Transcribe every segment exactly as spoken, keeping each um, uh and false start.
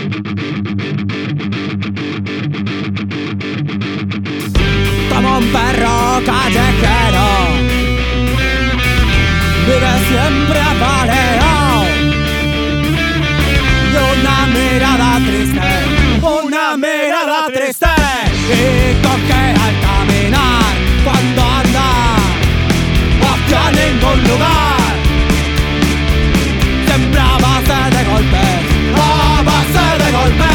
Como un perro callejero, vive siempre apareado. Y una mirada triste, una mirada triste, y toque al caminar cuando anda hacia ningún lugar. Siempre a base de golpes, a base de golpes.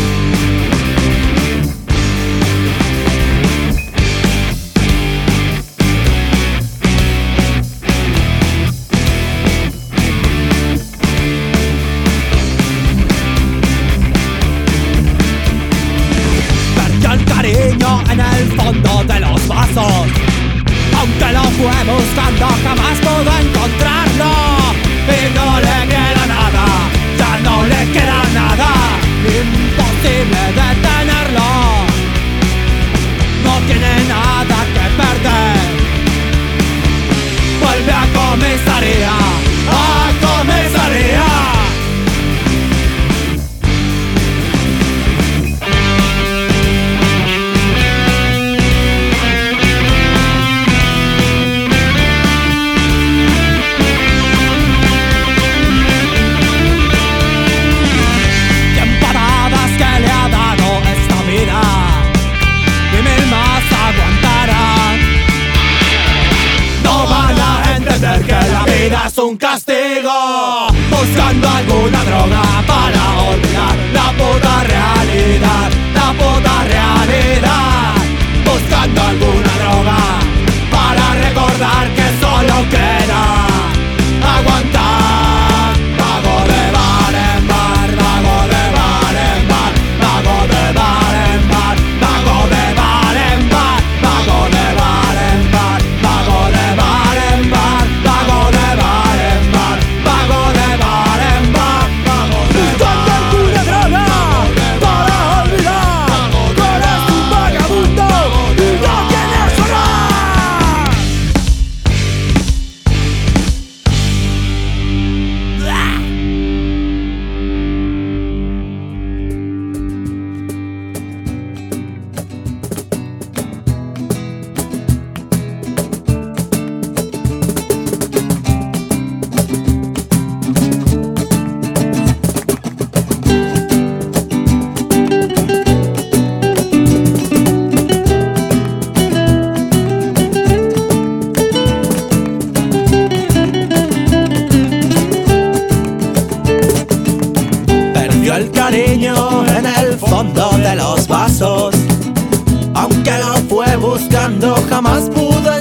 En el fondo de los vasos, aunque lo fue buscando jamás pudo encontrarlo. Y no le queda nada, ya no le queda nada, imposible detenerlo. No tiene nada que perder. Vuelve a comisaría, a comisaría. Que la vida es un castigo, buscando alguna droga para olvidar la puta realidad, la puta realidad. Buscando alguna droga para recordar que solo queda aguantar. Vago de bar en bar, vago de bar en bar, vago de bar en bar, vago de bar en bar, vago de bar en bar, vago de bar en bar. El cariño en el fondo de los vasos, aunque lo fue buscando jamás pudo